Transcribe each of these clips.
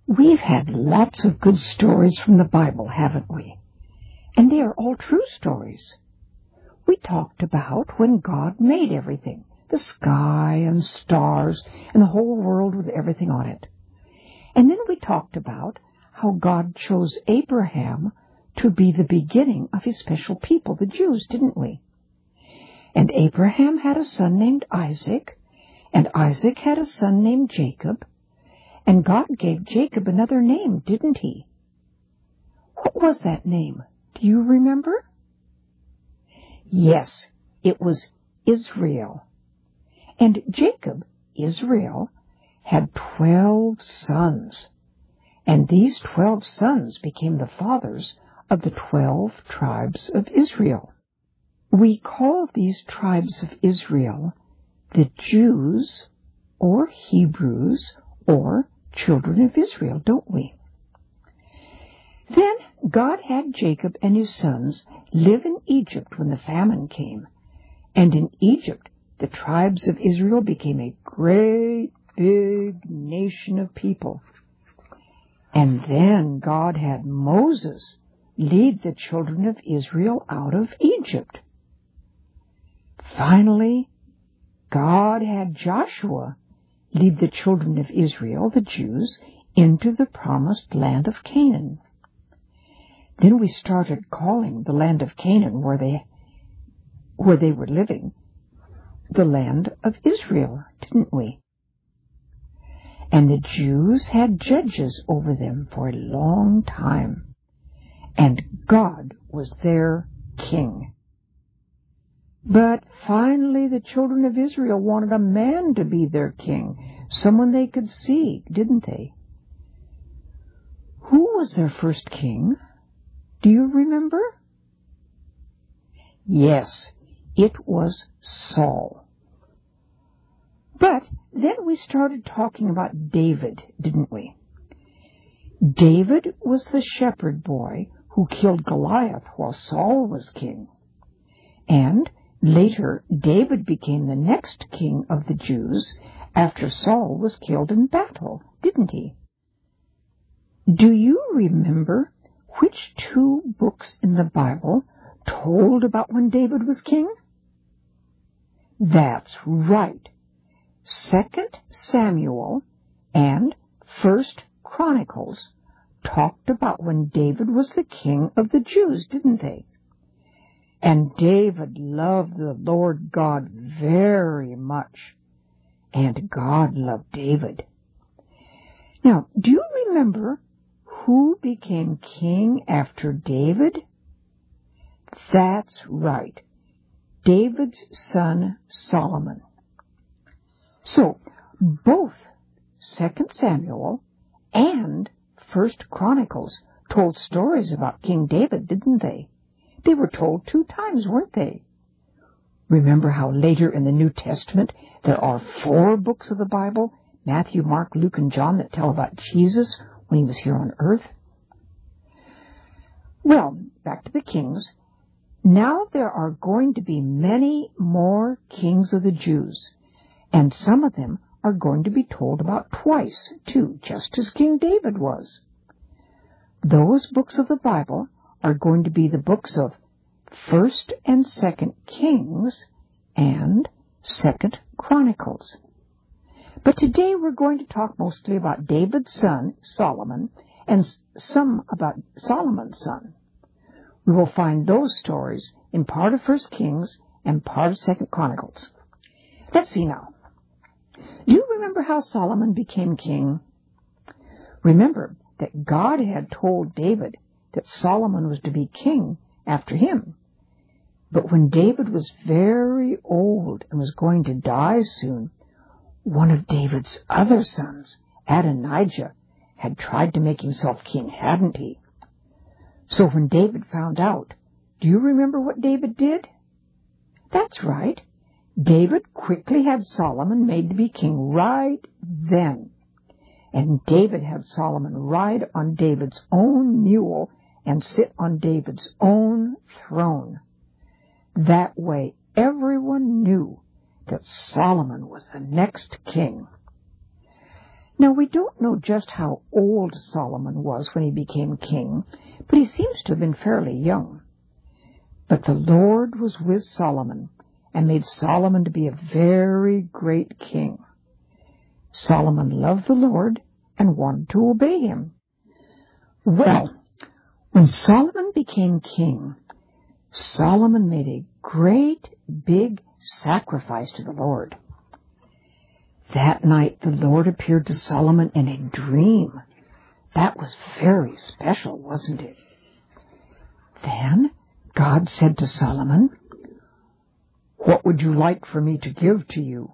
We've had lots of good stories from the Bible, haven't we? And they are all true stories. We talked about when God made everything, the sky and stars and the whole world with everything on it. And then we talked about how God chose Abraham to be the beginning of his special people, the Jews, didn't we? And Abraham had a son named Isaac, and Isaac had a son named Jacob, and God gave Jacob another name, didn't he? What was that name? Do you remember? Yes, it was Israel. And Jacob, Israel, had 12 sons. And these 12 sons became the fathers of the 12 tribes of Israel. We call these tribes of Israel the Jews or Hebrews or children of Israel, don't we? Then God had Jacob and his sons live in Egypt when the famine came. And in Egypt, the tribes of Israel became a great big nation of people. And then God had Moses lead the children of Israel out of Egypt. Finally, God had Joshua lead the children of Israel, the Jews, into the promised land of Canaan. Then we started calling the land of Canaan, where they were living, the land of Israel, didn't we? And the Jews had judges over them for a long time, and God was their king. But finally the children of Israel wanted a man to be their king, someone they could see, didn't they? Who was their first king? Do you remember? Yes, it was Saul. But then we started talking about David, didn't we? David was the shepherd boy who killed Goliath while Saul was king. And later, David became the next king of the Jews after Saul was killed in battle, didn't he? Do you remember which two books in the Bible told about when David was king? That's right. 2 Samuel and 1 Chronicles talked about when David was the king of the Jews, didn't they? And David loved the Lord God very much, and God loved David. Now, do you remember who became king after David? That's right, David's son Solomon. So, both 2 Samuel and 1 Chronicles told stories about King David, didn't they? They were told 2 times, weren't they? Remember how later in the New Testament there are 4 books of the Bible, Matthew, Mark, Luke, and John, that tell about Jesus when he was here on earth? Well, back to the kings. Now there are going to be many more kings of the Jews, and some of them are going to be told about twice, too, just as King David was. Those books of the Bible are going to be the books of 1st and 2nd Kings and 2nd Chronicles. But today we're going to talk mostly about David's son, Solomon, and some about Solomon's son. We will find those stories in part of 1 Kings and part of 2 Chronicles. Let's see now. Do you remember how Solomon became king? Remember that God had told David that Solomon was to be king after him. But when David was very old and was going to die soon, one of David's other sons, Adonijah, had tried to make himself king, hadn't he? So when David found out, do you remember what David did? That's right. David quickly had Solomon made to be king right then. And David had Solomon ride on David's own mule and sit on David's own throne. That way everyone knew that Solomon was the next king. Now, we don't know just how old Solomon was when he became king, but he seems to have been fairly young. But the Lord was with Solomon and made Solomon to be a very great king. Solomon loved the Lord and wanted to obey him. Well, when Solomon became king, Solomon made a great big sacrifice to the Lord. That night the Lord appeared to Solomon in a dream. That was very special, wasn't it? Then God said to Solomon, "What would you like for me to give to you?"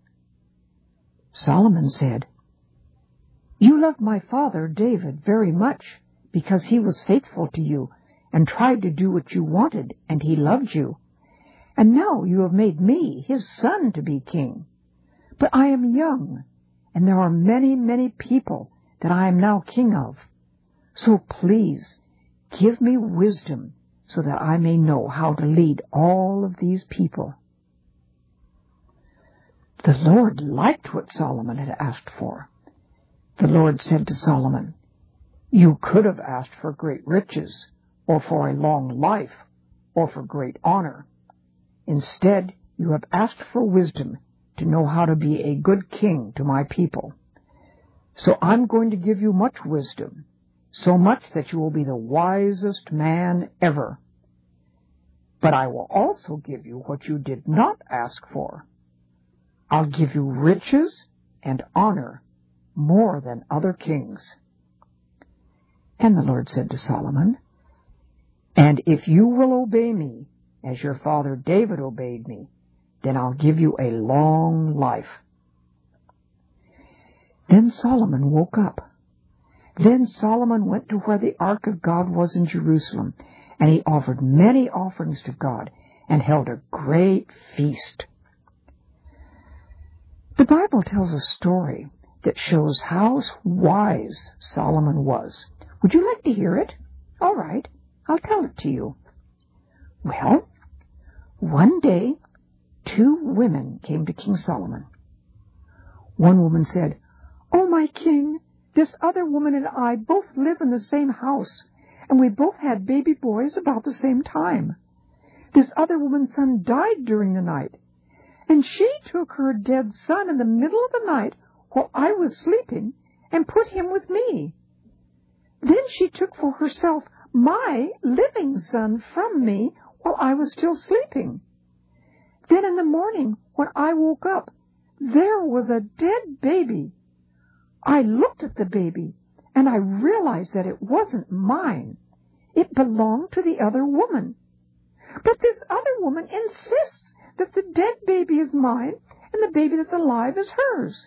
Solomon said, "You loved my father David very much because he was faithful to you and tried to do what you wanted, and he loved you. And now you have made me, his son, to be king. But I am young, and there are many, many people that I am now king of. So please give me wisdom so that I may know how to lead all of these people." The Lord liked what Solomon had asked for. The Lord said to Solomon, "You could have asked for great riches, or for a long life, or for great honor. Instead, you have asked for wisdom to know how to be a good king to my people. So I'm going to give you much wisdom, so much that you will be the wisest man ever. But I will also give you what you did not ask for. I'll give you riches and honor more than other kings." And the Lord said to Solomon, "And if you will obey me, as your father David obeyed me, then I'll give you a long life." Then Solomon woke up. Then Solomon went to where the ark of God was in Jerusalem, and he offered many offerings to God and held a great feast. The Bible tells a story that shows how wise Solomon was. Would you like to hear it? All right, I'll tell it to you. Well, one day, 2 women came to King Solomon. One woman said, "Oh, my king, this other woman and I both live in the same house, and we both had baby boys about the same time. This other woman's son died during the night, and she took her dead son in the middle of the night while I was sleeping and put him with me. Then she took for herself my living son from me while I was still sleeping. Then in the morning, when I woke up, there was a dead baby. I looked at the baby, and I realized that it wasn't mine. It belonged to the other woman. But this other woman insists that the dead baby is mine, and the baby that's alive is hers."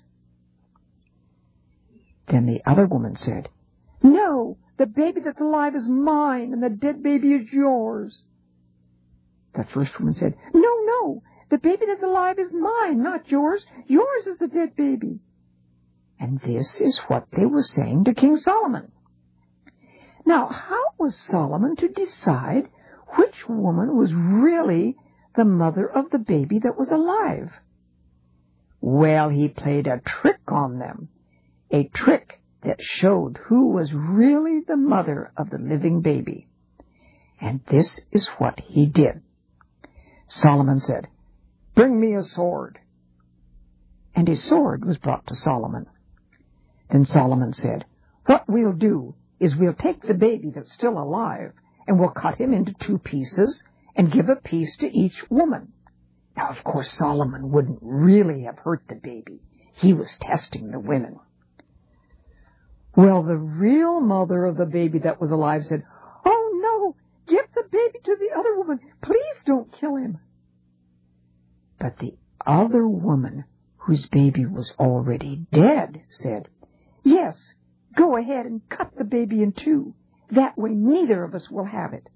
Then the other woman said, "No, the baby that's alive is mine, and the dead baby is yours." The first woman said, No, the baby that's alive is mine, not yours. Yours is the dead baby." And this is what they were saying to King Solomon. Now, how was Solomon to decide which woman was really the mother of the baby that was alive? Well, he played a trick on them, a trick that showed who was really the mother of the living baby. And this is what he did. Solomon said, "Bring me a sword." And a sword was brought to Solomon. Then Solomon said, "What we'll do is we'll take the baby that's still alive, and we'll cut him into 2 pieces and give a piece to each woman." Now, of course, Solomon wouldn't really have hurt the baby. He was testing the women. Well, the real mother of the baby that was alive said, "Oh, no, give the baby to the other woman. Please don't kill him." But the other woman, whose baby was already dead, said, "Yes, go ahead and cut the baby in 2. That way neither of us will have it."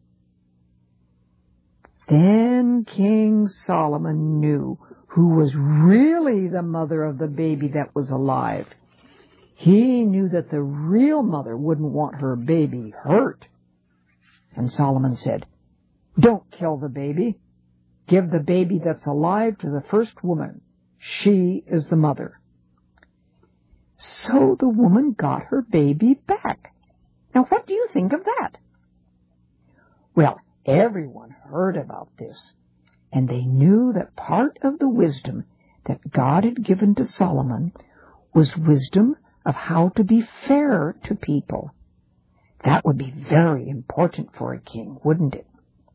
Then King Solomon knew who was really the mother of the baby that was alive. He knew that the real mother wouldn't want her baby hurt. And Solomon said, "Don't kill the baby. Give the baby that's alive to the first woman. She is the mother." So the woman got her baby back. Now, what do you think of that? Well, everyone heard about this, and they knew that part of the wisdom that God had given to Solomon was wisdom of how to be fair to people. That would be very important for a king, wouldn't it?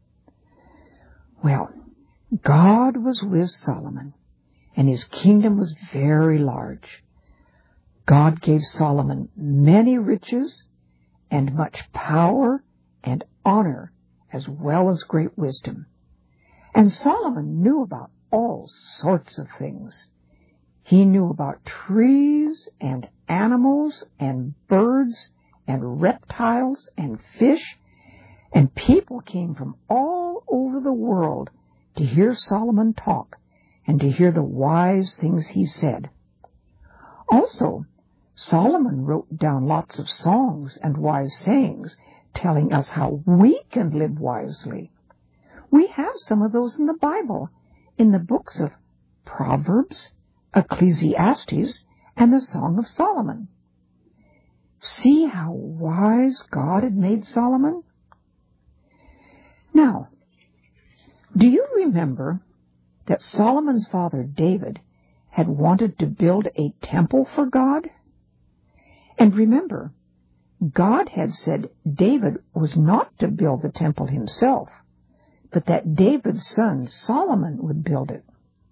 Well, God was with Solomon, and his kingdom was very large. God gave Solomon many riches and much power and honor, as well as great wisdom. And Solomon knew about all sorts of things. He knew about trees and animals and birds and reptiles and fish, and people came from all over the world to hear Solomon talk and to hear the wise things he said. Also, Solomon wrote down lots of songs and wise sayings telling us how we can live wisely. We have some of those in the Bible, in the books of Proverbs, Ecclesiastes, and the Song of Solomon. See how wise God had made Solomon? Now, do you remember that Solomon's father David had wanted to build a temple for God? And remember, God had said David was not to build the temple himself, but that David's son Solomon would build it.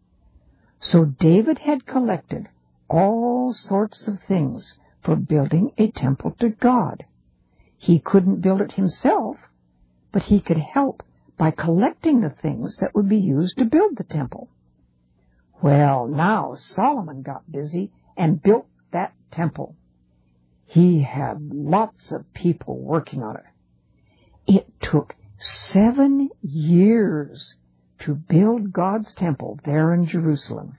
So David had collected all sorts of things for building a temple to God. He couldn't build it himself, but he could help by collecting the things that would be used to build the temple. Well, now Solomon got busy and built that temple. He had lots of people working on it. It took 7 years to build God's temple there in Jerusalem.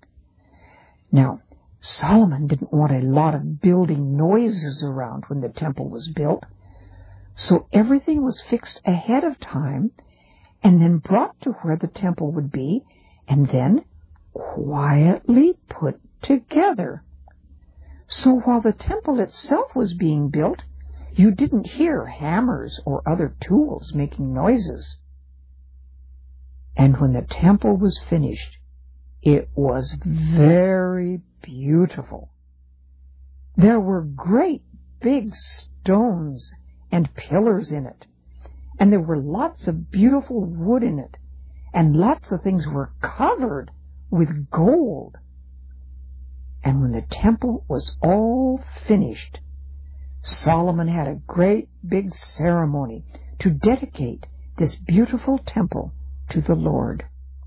Now, Solomon didn't want a lot of building noises around when the temple was built, so everything was fixed ahead of time and then brought to where the temple would be and then quietly put together. So while the temple itself was being built, you didn't hear hammers or other tools making noises. And when the temple was finished, it was very beautiful. There were great big stones and pillars in it, and there were lots of beautiful wood in it, and lots of things were covered with gold. And when the temple was all finished, Solomon had a great big ceremony to dedicate this beautiful temple to the Lord.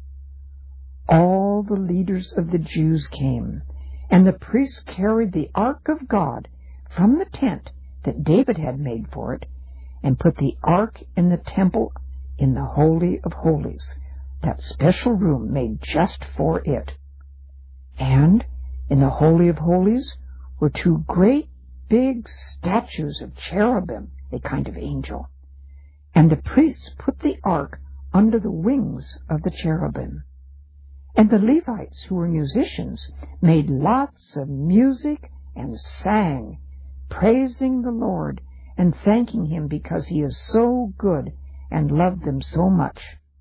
All the leaders of the Jews came, and the priests carried the ark of God from the tent that David had made for it, and put the ark in the temple in the Holy of Holies, that special room made just for it. And in the Holy of Holies were 2 great big statues of cherubim, a kind of angel. And the priests put the ark under the wings of the cherubim. And the Levites, who were musicians, made lots of music and sang, praising the Lord and thanking Him because He is so good and loved them so much.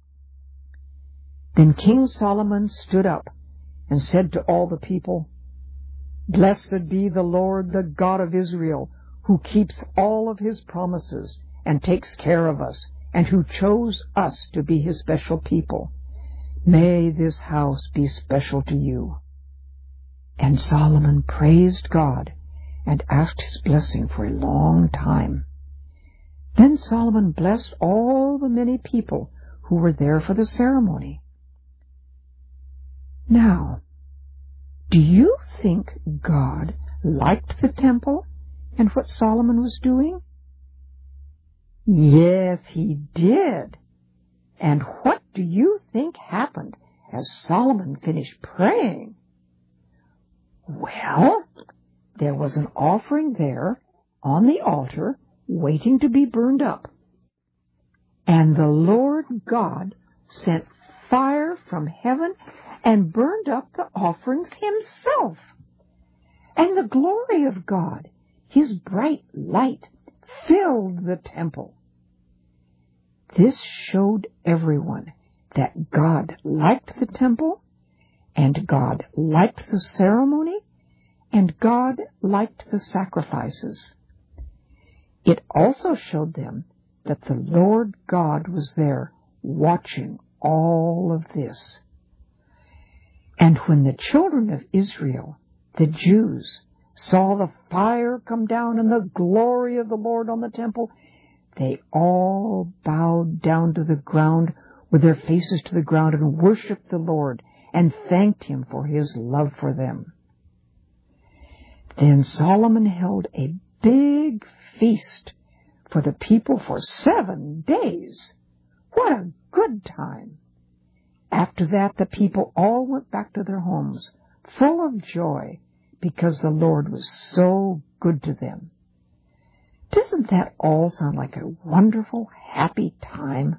Then King Solomon stood up and said to all the people, "Blessed be the Lord, the God of Israel, who keeps all of His promises and takes care of us, and who chose us to be His special people. May this house be special to you." And Solomon praised God and asked His blessing for a long time. Then Solomon blessed all the many people who were there for the ceremony. Now, do you think God liked the temple and what Solomon was doing? Yes, He did. And what do you think happened as Solomon finished praying? Well, there was an offering there on the altar waiting to be burned up. And the Lord God sent fire from heaven and burned up the offerings Himself. And the glory of God, His bright light, filled the temple. This showed everyone that God liked the temple, and God liked the ceremony, and God liked the sacrifices. It also showed them that the Lord God was there watching all of this. And when the children of Israel, the Jews, saw the fire come down and the glory of the Lord on the temple, they all bowed down to the ground with their faces to the ground and worshipped the Lord and thanked Him for His love for them. Then Solomon held a big feast for the people for 7 days. What a good time! After that, the people all went back to their homes, full of joy, because the Lord was so good to them. Doesn't that all sound like a wonderful, happy time?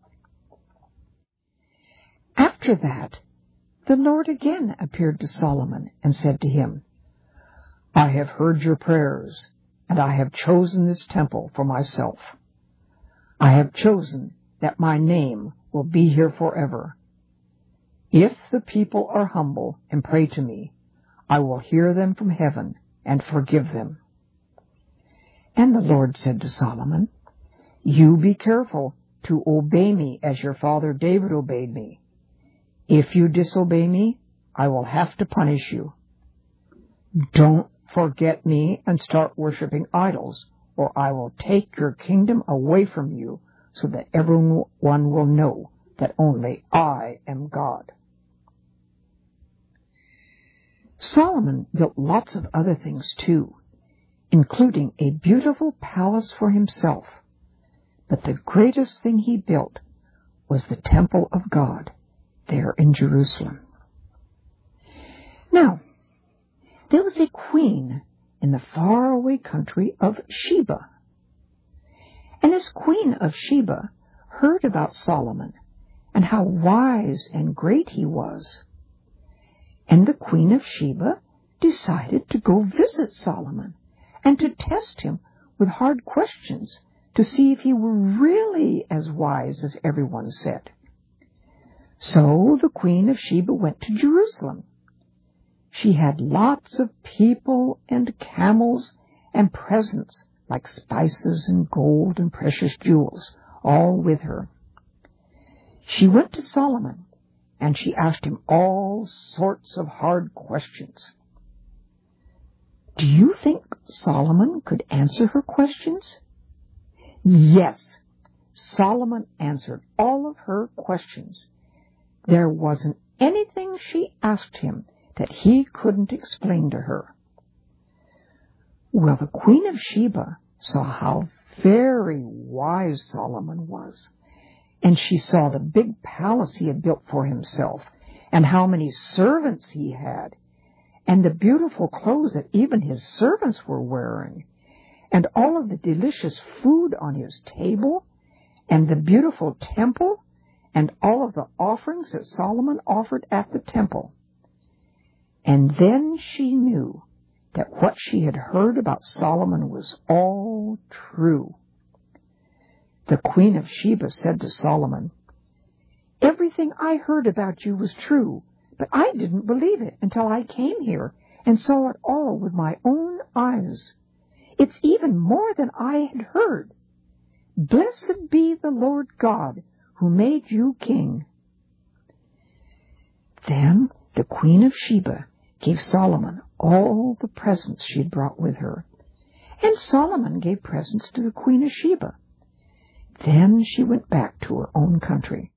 After that, the Lord again appeared to Solomon and said to him, I have heard your prayers, and I have chosen this temple for myself. I have chosen that my name will be here forever. If the people are humble and pray to me, I will hear them from heaven and forgive them. And the Lord said to Solomon, You be careful to obey me as your father David obeyed me. If you disobey me, I will have to punish you. Don't forget me and start worshiping idols, or I will take your kingdom away from you so that everyone will know that only I am God. Solomon built lots of other things too, including a beautiful palace for himself. But the greatest thing he built was the temple of God there in Jerusalem. Now, there was a queen in the faraway country of Sheba. And this queen of Sheba heard about Solomon and how wise and great he was. And the queen of Sheba decided to go visit Solomon and to test him with hard questions to see if he were really as wise as everyone said. So the queen of Sheba went to Jerusalem. She had lots of people and camels and presents like spices and gold and precious jewels, all with her. She went to Solomon, and she asked him all sorts of hard questions. Do you think Solomon could answer her questions? Yes, Solomon answered all of her questions. There wasn't anything she asked him that he couldn't explain to her. Well, the Queen of Sheba saw how very wise Solomon was, and she saw the big palace he had built for himself, and how many servants he had, and the beautiful clothes that even his servants were wearing, and all of the delicious food on his table, and the beautiful temple, and all of the offerings that Solomon offered at the temple. And then she knew that what she had heard about Solomon was all true. The Queen of Sheba said to Solomon, Everything I heard about you was true, but I didn't believe it until I came here and saw it all with my own eyes. It's even more than I had heard. Blessed be the Lord God who made you king. Then the Queen of Sheba gave Solomon all the presents she had brought with her, and Solomon gave presents to the Queen of Sheba. Then she went back to her own country.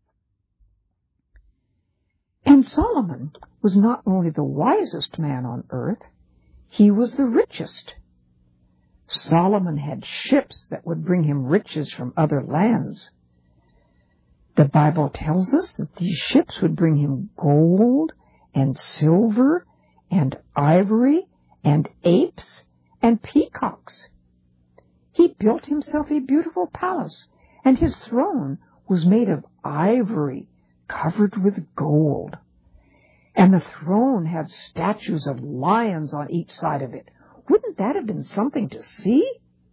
And Solomon was not only the wisest man on earth, he was the richest. Solomon had ships that would bring him riches from other lands. The Bible tells us that these ships would bring him gold and silver and ivory and apes and peacocks. He built himself a beautiful palace, and his throne was made of ivory covered with gold. And the throne had statues of lions on each side of it. Wouldn't that have been something to see?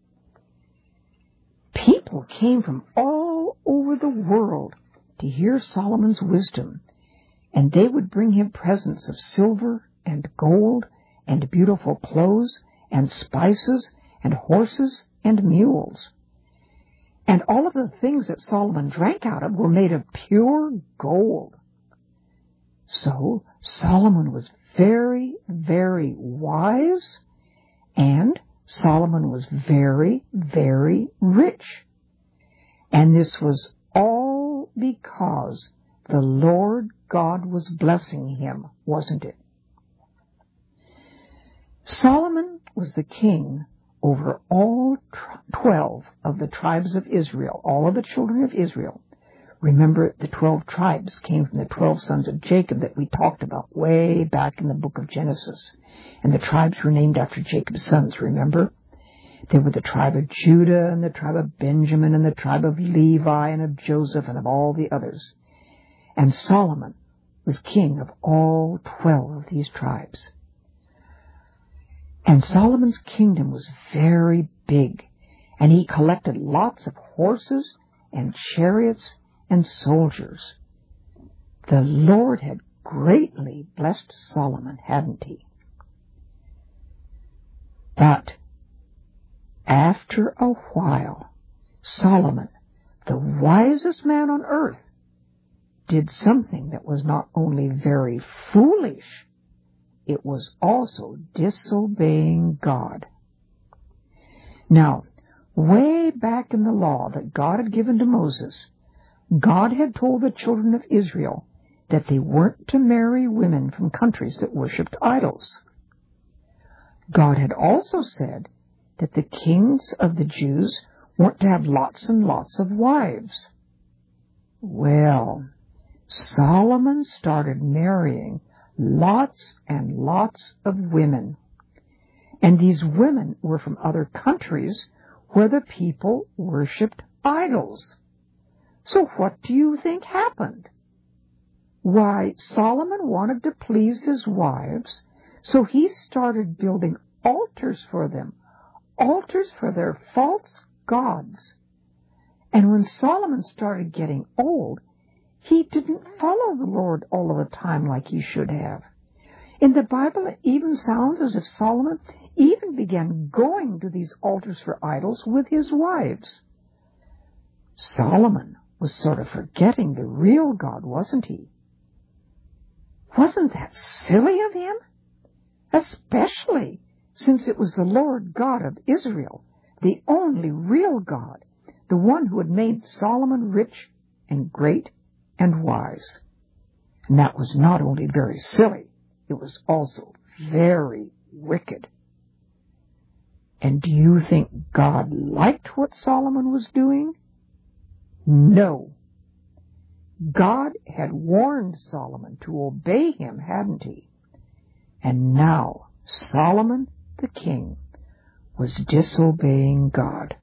People came from all over the world to hear Solomon's wisdom, and they would bring him presents of silver and gold and beautiful clothes and spices and horses and mules. And all of the things that Solomon drank out of were made of pure gold. So Solomon was very, very wise, and Solomon was very, very rich. And this was all because the Lord God was blessing him, wasn't it? Solomon was the king over all 12 of the tribes of Israel, all of the children of Israel. Remember, the 12 tribes came from the 12 sons of Jacob that we talked about way back in the book of Genesis. And the tribes were named after Jacob's sons, remember? They were the tribe of Judah and the tribe of Benjamin and the tribe of Levi and of Joseph and of all the others. And Solomon was king of all 12 of these tribes. And Solomon's kingdom was very big, and he collected lots of horses and chariots and soldiers. The Lord had greatly blessed Solomon, hadn't he? But after a while, Solomon, the wisest man on earth, did something that was not only very foolish, it was also disobeying God. Now, way back in the law that God had given to Moses, God had told the children of Israel that they weren't to marry women from countries that worshipped idols. God had also said that the kings of the Jews weren't to have lots and lots of wives. Well, Solomon started marrying lots and lots of women. And these women were from other countries where the people worshipped idols. So what do you think happened? Why, Solomon wanted to please his wives, so he started building altars for them, altars for their false gods. And when Solomon started getting old, he didn't follow the Lord all of the time like he should have. In the Bible, it even sounds as if Solomon even began going to these altars for idols with his wives. Solomon was sort of forgetting the real God, wasn't he? Wasn't that silly of him? Especially since it was the Lord God of Israel, the only real God, the one who had made Solomon rich and great and wise. And that was not only very silly, it was also very wicked. And do you think God liked what Solomon was doing? No. God had warned Solomon to obey him, hadn't he? And now Solomon, the king, was disobeying God.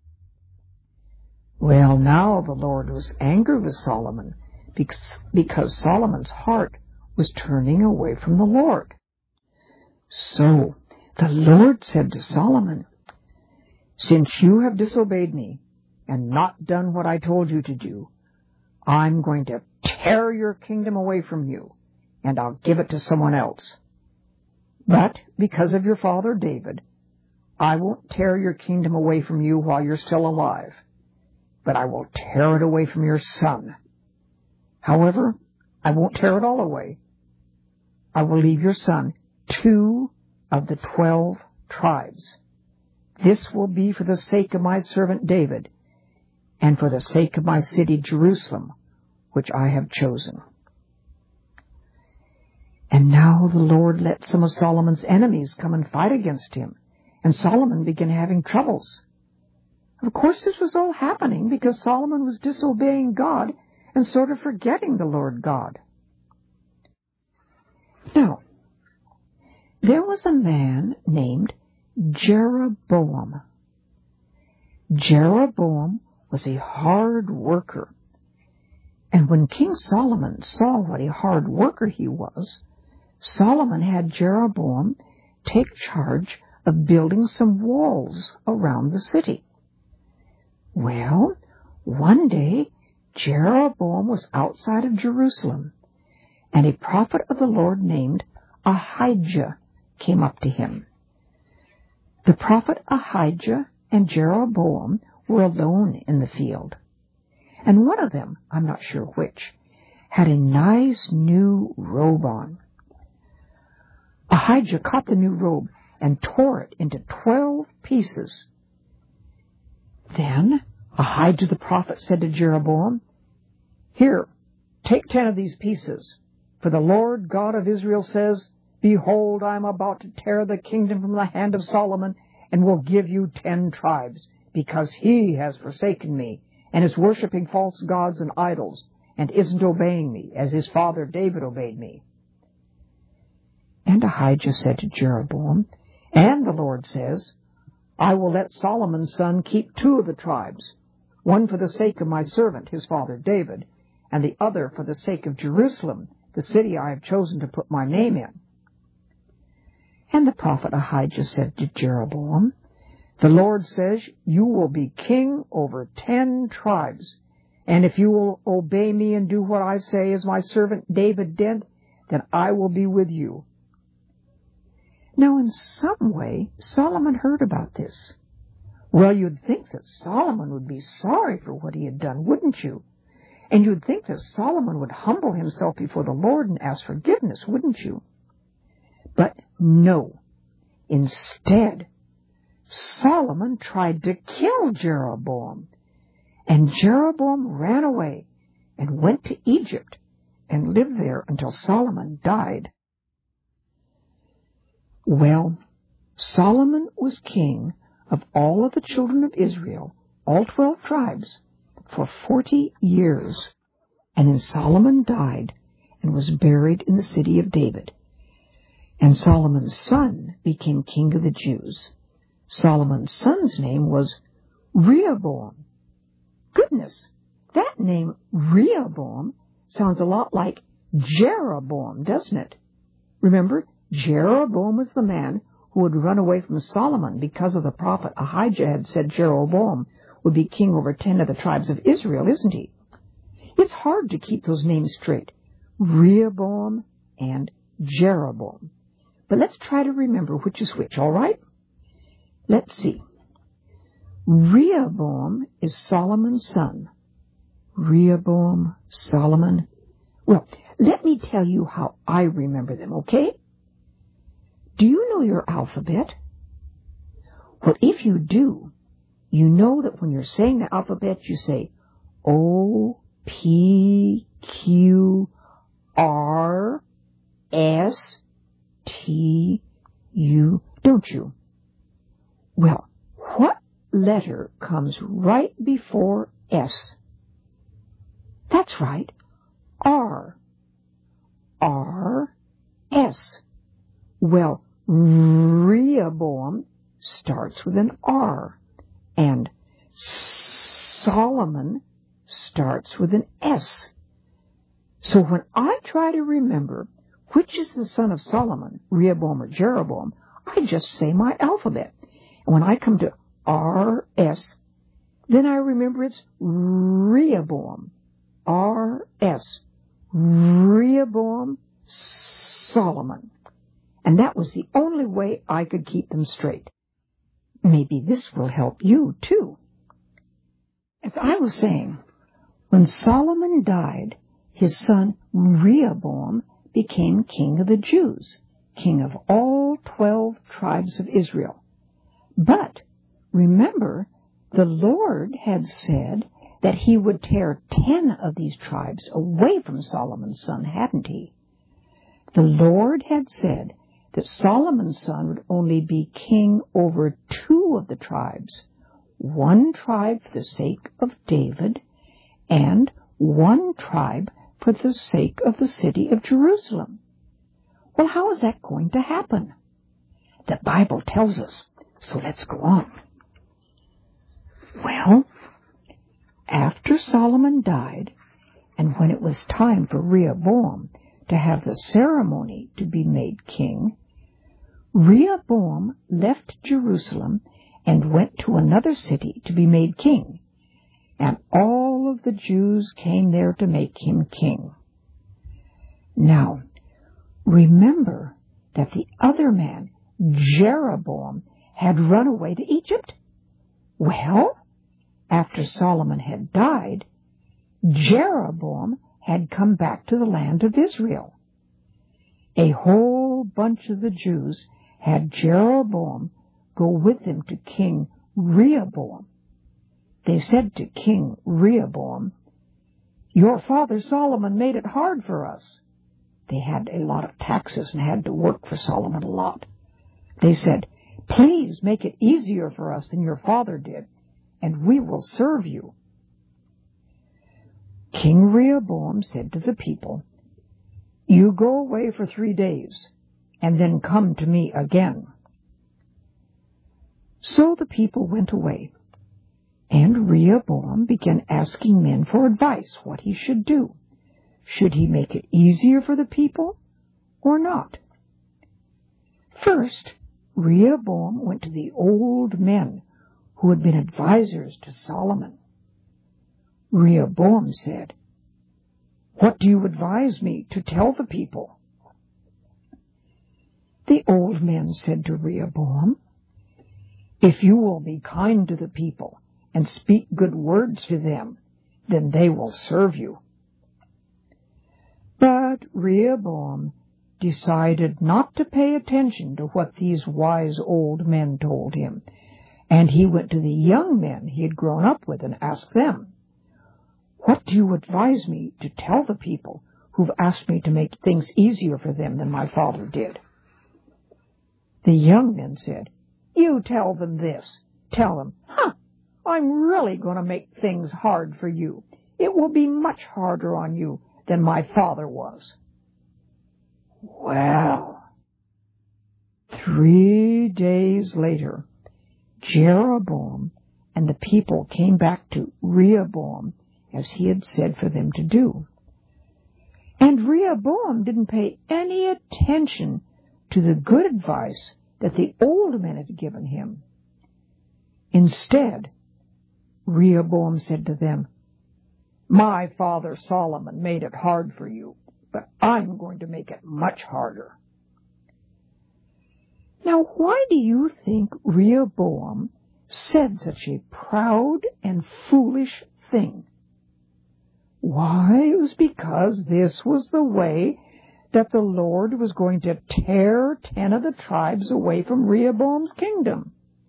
Well, now the Lord was angry with Solomon because Solomon's heart was turning away from the Lord. So the Lord said to Solomon, "Since you have disobeyed me and not done what I told you to do, I'm going to tear your kingdom away from you, and I'll give it to someone else. But because of your father David, I won't tear your kingdom away from you while you're still alive, but I will tear it away from your son. However, I won't tear it all away. I will leave your son 2 of the 12 tribes. This will be for the sake of my servant David, and for the sake of my city Jerusalem, which I have chosen." And now the Lord let some of Solomon's enemies come and fight against him, and Solomon began having troubles. Of course, this was all happening because Solomon was disobeying God and sort of forgetting the Lord God. Now, there was a man named Jeroboam. Jeroboam was a hard worker, And when King Solomon saw what a hard worker he was, Solomon had Jeroboam take charge of building some walls around the city. Well, one day Jeroboam was outside of Jerusalem, and a prophet of the Lord named Ahijah came up to him. The prophet Ahijah and Jeroboam were alone in the field, and one of them, I'm not sure which, had a nice new robe on. Ahijah caught the new robe and tore it into 12 pieces. Then Ahijah the prophet said to Jeroboam, "Here, take 10 of these pieces, for the Lord God of Israel says, Behold, I am about to tear the kingdom from the hand of Solomon, and will give you 10 tribes, because he has forsaken me, and is worshiping false gods and idols, and isn't obeying me, as his father David obeyed me." And Ahijah said to Jeroboam, "And the Lord says, I will let Solomon's son keep 2 of the tribes, one for the sake of my servant, his father David, and the other for the sake of Jerusalem, the city I have chosen to put my name in." And the prophet Ahijah said to Jeroboam, "The Lord says, you will be king over 10 tribes, and if you will obey me and do what I say as my servant David did, then I will be with you." Now, in some way, Solomon heard about this. Well, you'd think that Solomon would be sorry for what he had done, wouldn't you? And you'd think that Solomon would humble himself before the Lord and ask forgiveness, wouldn't you? But no. Instead, Solomon tried to kill Jeroboam. And Jeroboam ran away and went to Egypt and lived there until Solomon died. Well, Solomon was king of all of the children of Israel, all 12 tribes, for 40 years. And then Solomon died and was buried in the city of David. And Solomon's son became king of the Jews. Solomon's son's name was Rehoboam. Goodness, that name Rehoboam sounds a lot like Jeroboam, doesn't it? Remember, Jeroboam was the man who would run away from Solomon because of the prophet Ahijah had said Jeroboam would be king over 10 of the tribes of Israel, isn't he? It's hard to keep those names straight, Rehoboam and Jeroboam. But let's try to remember which is which, all right? Let's see. Rehoboam is Solomon's son. Rehoboam, Solomon. Well, let me tell you how I remember them, okay? Do you know your alphabet? Well, if you do, you know that when you're saying the alphabet, you say O, P, Q, R, S, T, U, don't you? Well, what letter comes right before S? That's right, R. R, S. Well, Rehoboam starts with an R, and Solomon starts with an S. So when I try to remember which is the son of Solomon, Rehoboam or Jeroboam, I just say my alphabet. And when I come to R-S, then I remember it's Rehoboam. R-S. Rehoboam, Solomon. And that was the only way I could keep them straight. Maybe this will help you, too. As I was saying, when Solomon died, his son Rehoboam became king of the Jews, king of all 12 tribes of Israel. But remember, the Lord had said that he would tear 10 of these tribes away from Solomon's son, hadn't he? The Lord had said that Solomon's son would only be king over 2 of the tribes, 1 tribe for the sake of David, and 1 tribe for the sake of the city of Jerusalem. Well, how is that going to happen? The Bible tells us, so let's go on. Well, after Solomon died, And when it was time for Rehoboam to have the ceremony to be made king, Rehoboam left Jerusalem and went to another city to be made king, and all of the Jews came there to make him king. Now, remember that the other man, Jeroboam, had run away to Egypt. Well, after Solomon had died, Jeroboam had come back to the land of Israel. A whole bunch of the Jews had Jeroboam go with them to King Rehoboam. They said to King Rehoboam, "Your father Solomon made it hard for us." They had a lot of taxes and had to work for Solomon a lot. They said, "Please make it easier for us than your father did, and we will serve you." King Rehoboam said to the people, "You go away for 3 days, and then come to me again." So the people went away, and Rehoboam began asking men for advice what he should do. Should he make it easier for the people or not? First, Rehoboam went to the old men who had been advisers to Solomon. Rehoboam said, "What do you advise me to tell the people?" The old men said to Rehoboam, "If you will be kind to the people and speak good words to them, then they will serve you." But Rehoboam decided not to pay attention to what these wise old men told him, and he went to the young men he had grown up with and asked them, "What do you advise me to tell the people who've asked me to make things easier for them than my father did?" The young men said, "You tell them this. Tell them, I'm really going to make things hard for you. It will be much harder on you than my father was." Well, 3 days later, Jeroboam and the people came back to Rehoboam as he had said for them to do. And Rehoboam didn't pay any attention to the good advice that the old men had given him. Instead, Rehoboam said to them, "My father Solomon made it hard for you, but I'm going to make it much harder." Now, why do you think Rehoboam said such a proud and foolish thing? Why, it was because this was the way that the Lord was going to tear 10 of the tribes away from Rehoboam's kingdom.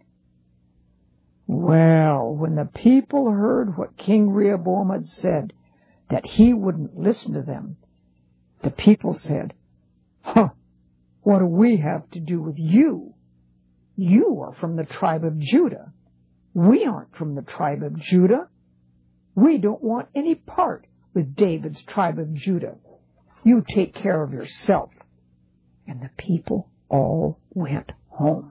Well, when the people heard what King Rehoboam had said, that he wouldn't listen to them, the people said, "What do we have to do with you? You are from the tribe of Judah. We aren't from the tribe of Judah. We don't want any part with David's tribe of Judah. You take care of yourself." And the people all went home.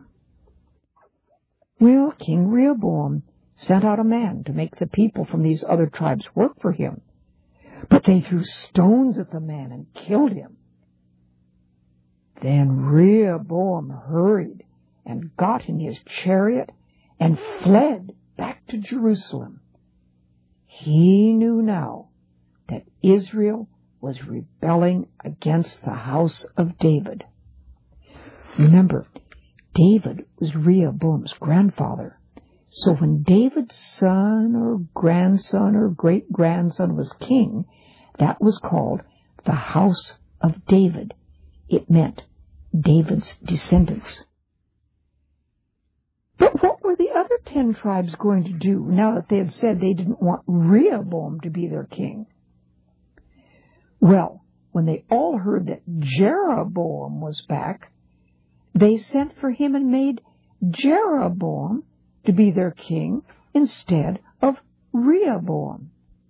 Well, King Rehoboam sent out a man to make the people from these other tribes work for him. But they threw stones at the man and killed him. Then Rehoboam hurried and got in his chariot and fled back to Jerusalem. He knew now that Israel was rebelling against the house of David. Remember, David was Rehoboam's grandfather. So when David's son or grandson or great-grandson was king, that was called the house of David. It meant David's descendants. But what were the other 10 tribes going to do now that they had said they didn't want Rehoboam to be their king? Well, when they all heard that Jeroboam was back, they sent for him and made Jeroboam to be their king instead of Rehoboam.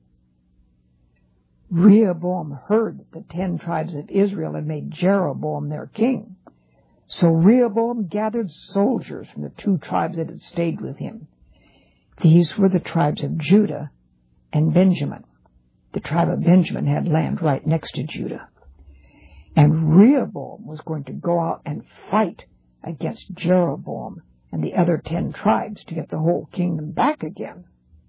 Rehoboam heard that the 10 tribes of Israel had made Jeroboam their king. So Rehoboam gathered soldiers from the 2 tribes that had stayed with him. These were the tribes of Judah and Benjamin. The tribe of Benjamin had land right next to Judah. And Rehoboam was going to go out and fight against Jeroboam and the other 10 tribes to get the whole kingdom back again.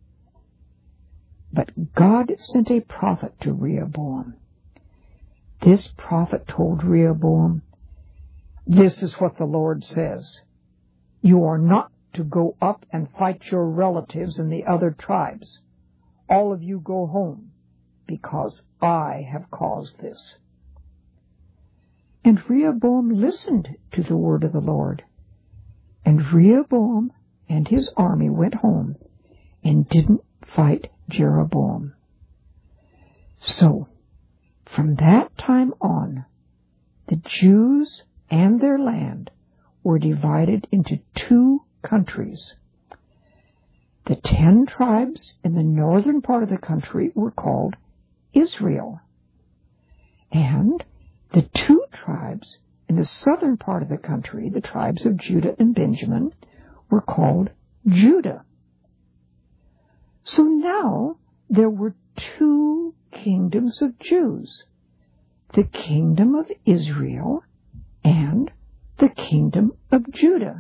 But God sent a prophet to Rehoboam. This prophet told Rehoboam, "This is what the Lord says. You are not to go up and fight your relatives in the other tribes. All of you go home, because I have caused this." And Rehoboam listened to the word of the Lord. And Rehoboam and his army went home and didn't fight Jeroboam. So, from that time on, the Jews and their land were divided into 2 countries. The 10 tribes in the northern part of the country were called Israel, and the 2 tribes in the southern part of the country, the tribes of Judah and Benjamin, were called Judah. So now there were 2 kingdoms of Jews, the kingdom of Israel and the kingdom of Judah.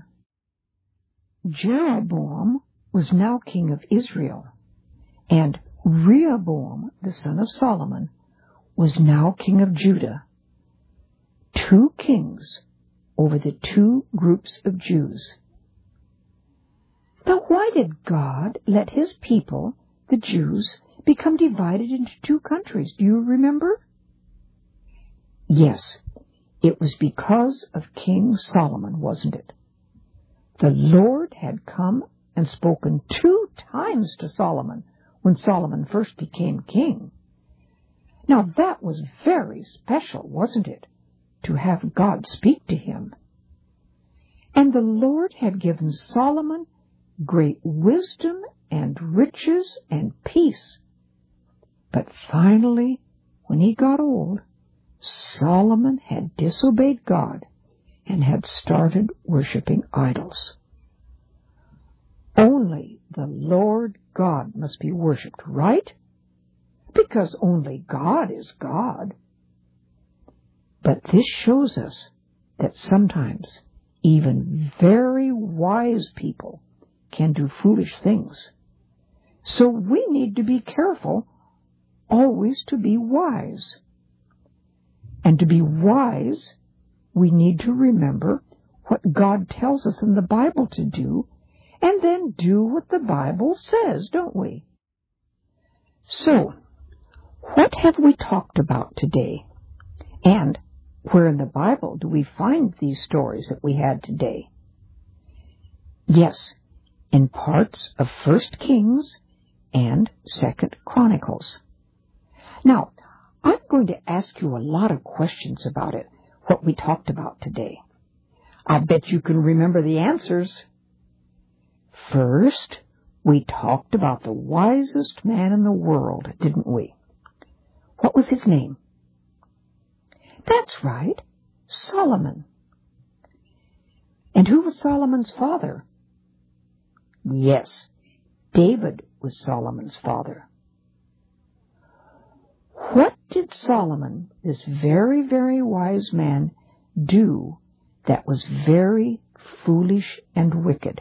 Jeroboam was now king of Israel, and Rehoboam, the son of Solomon, was now king of Judah. 2 kings over the 2 groups of Jews. Now, why did God let his people, the Jews, become divided into 2 countries? Do you remember? Yes, it was because of King Solomon, wasn't it? The Lord had come and spoken 2 times to Solomon when Solomon first became king. Now, that was very special, wasn't it, to have God speak to him? And the Lord had given Solomon great wisdom and riches and peace. But finally, when he got old, Solomon had disobeyed God and had started worshiping idols. Only the Lord God must be worshipped, right? Because only God is God. But this shows us that sometimes even very wise people can do foolish things. So we need to be careful always to be wise. And to be wise, we need to remember what God tells us in the Bible to do, and then do what the Bible says, don't we? So, what have we talked about today? And where in the Bible do we find these stories that we had today? Yes, in parts of 1 Kings and 2 Chronicles. Now, I'm going to ask you a lot of questions about it, what we talked about today. I bet you can remember the answers. First, we talked about the wisest man in the world, didn't we? What was his name? That's right, Solomon. And who was Solomon's father? Yes, David was Solomon's father. What did Solomon, this very, very wise man, do that was very foolish and wicked?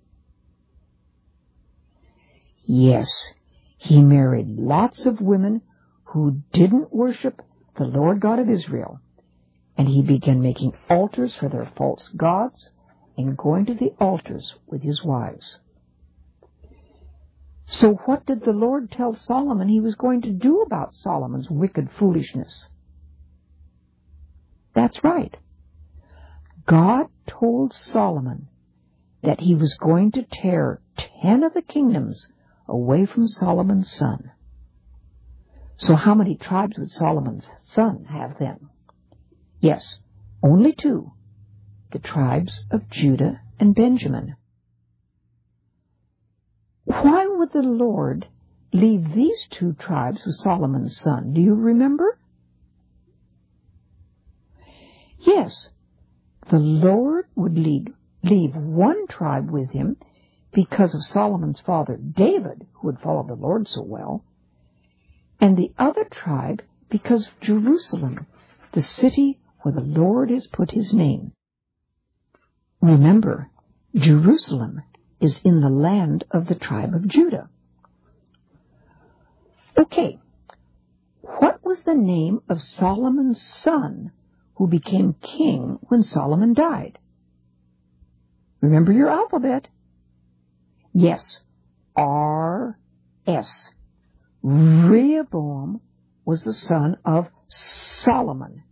Yes, he married lots of women who didn't worship the Lord God of Israel, and he began making altars for their false gods and going to the altars with his wives. So what did the Lord tell Solomon he was going to do about Solomon's wicked foolishness? That's right. God told Solomon that he was going to tear 10 of the kingdoms away from Solomon's son. So how many tribes would Solomon's son have then? Yes, only 2, the tribes of Judah and Benjamin. Why would the Lord leave these 2 tribes with Solomon's son? Do you remember? Yes, the Lord would leave 1 tribe with him because of Solomon's father David, who had followed the Lord so well, and the other tribe because of Jerusalem, the city where the Lord has put his name. Remember, Jerusalem is in the land of the tribe of Judah. Okay, what was the name of Solomon's son who became king when Solomon died? Remember your alphabet. Yes, R-S. Rehoboam was the son of Solomon.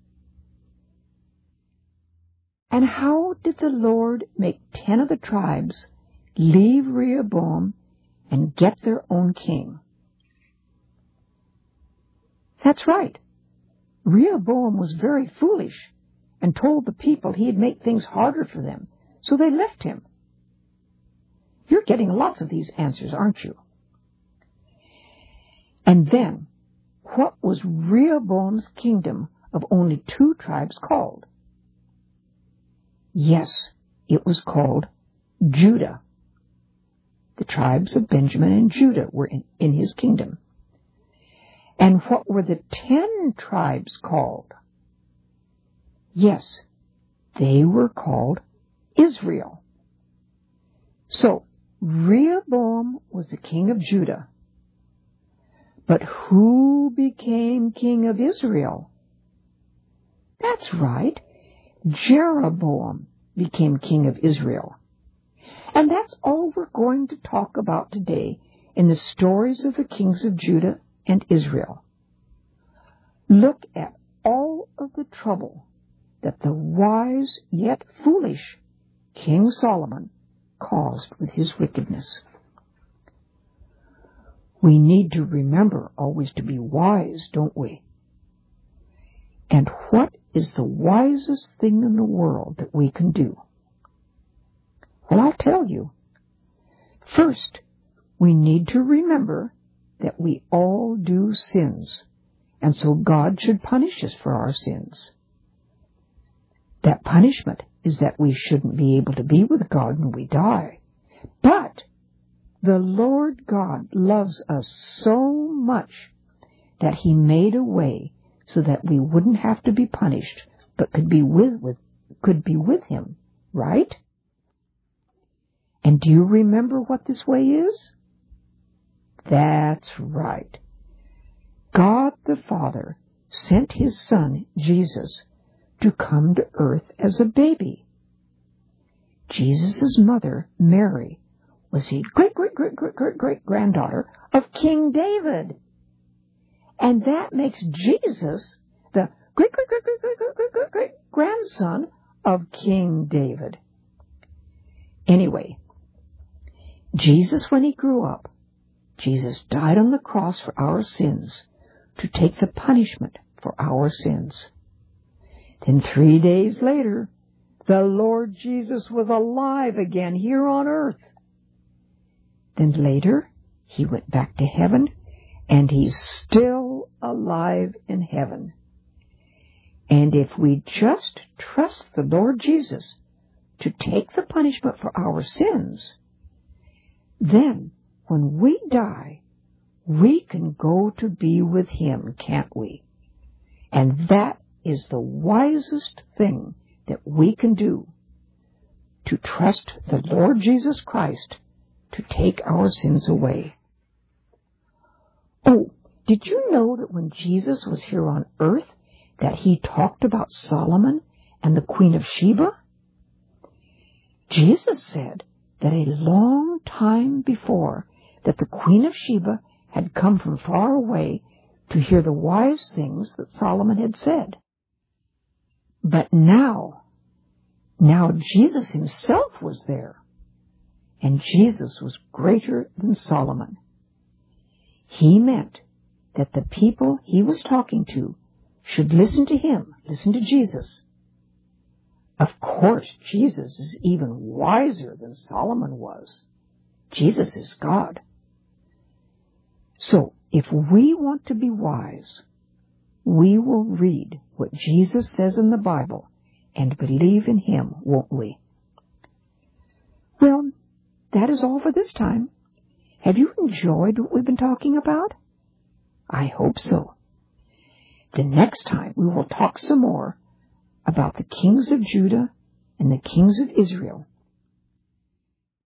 And how did the Lord make 10 of the tribes leave Rehoboam and get their own king? That's right. Rehoboam was very foolish and told the people he'd make things harder for them, so they left him. You're getting lots of these answers, aren't you? And then, what was Rehoboam's kingdom of only 2 tribes called? Yes, it was called Judah. The tribes of Benjamin and Judah were in his kingdom. And what were the 10 tribes called? Yes, they were called Israel. So, Rehoboam was the king of Judah. But who became king of Israel? That's right, Jeroboam became king of Israel. And that's all we're going to talk about today in the stories of the kings of Judah and Israel. Look at all of the trouble that the wise yet foolish King Solomon caused with his wickedness. We need to remember always to be wise, don't we? And what is the wisest thing in the world that we can do? Well, I'll tell you. First, we need to remember that we all do sins, and so God should punish us for our sins. That punishment is that we shouldn't be able to be with God when we die. But the Lord God loves us so much that he made a way so that we wouldn't have to be punished, but could be with him, right? And do you remember what this way is? That's right. God the Father sent his Son, Jesus, to come to earth as a baby. Jesus' mother, Mary, was the great-great-great-great-great-granddaughter of King David. And that makes Jesus the great-great-great-great-great-great-grandson of King David. Anyway, Jesus, when he grew up, Jesus died on the cross for our sins to take the punishment for our sins. Then 3 days later, the Lord Jesus was alive again here on earth. Then later, he went back to heaven, and he's still alive in heaven. And if we just trust the Lord Jesus to take the punishment for our sins, then when we die, we can go to be with him, can't we? And that is the wisest thing that we can do, to trust the Lord Jesus Christ to take our sins away. Oh, did you know that when Jesus was here on earth, that he talked about Solomon and the Queen of Sheba? Jesus said that a long time before that the Queen of Sheba had come from far away to hear the wise things that Solomon had said. But now Jesus himself was there, and Jesus was greater than Solomon. He meant that the people he was talking to should listen to him, listen to Jesus. Of course, Jesus is even wiser than Solomon was. Jesus is God. So, if we want to be wise, we will read what Jesus says in the Bible and believe in him, won't we? Well, that is all for this time. Have you enjoyed what we've been talking about? I hope so. The next time we will talk some more about the kings of Judah and the kings of Israel